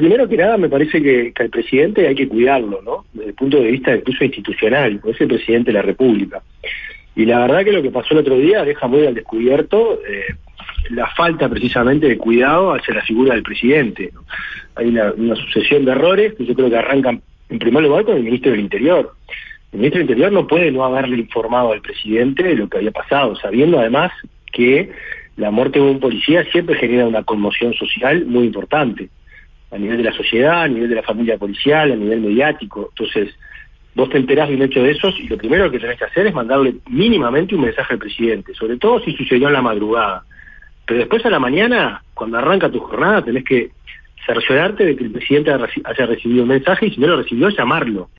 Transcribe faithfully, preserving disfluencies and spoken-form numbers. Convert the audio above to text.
primero que nada me parece que, que al presidente hay que cuidarlo, ¿no? Desde el punto de vista incluso institucional, porque es el presidente de la República. Y la verdad que lo que pasó el otro día deja muy al descubierto eh, la falta precisamente de cuidado hacia la figura del presidente, ¿no? Hay una, una sucesión de errores que yo creo que arrancan en primer lugar con el ministro del Interior. El ministro del Interior no puede no haberle informado al presidente de lo que había pasado, sabiendo además que la muerte de un policía siempre genera una conmoción social muy importante, a nivel de la sociedad, a nivel de la familia policial, a nivel mediático. Entonces, vos te enterás de un hecho de esos y lo primero que tenés que hacer es mandarle mínimamente un mensaje al presidente, sobre todo si sucedió en la madrugada. Pero después a la mañana, cuando arranca tu jornada, tenés que cerciorarte de que el presidente haya recibido un mensaje y si no lo recibió, llamarlo.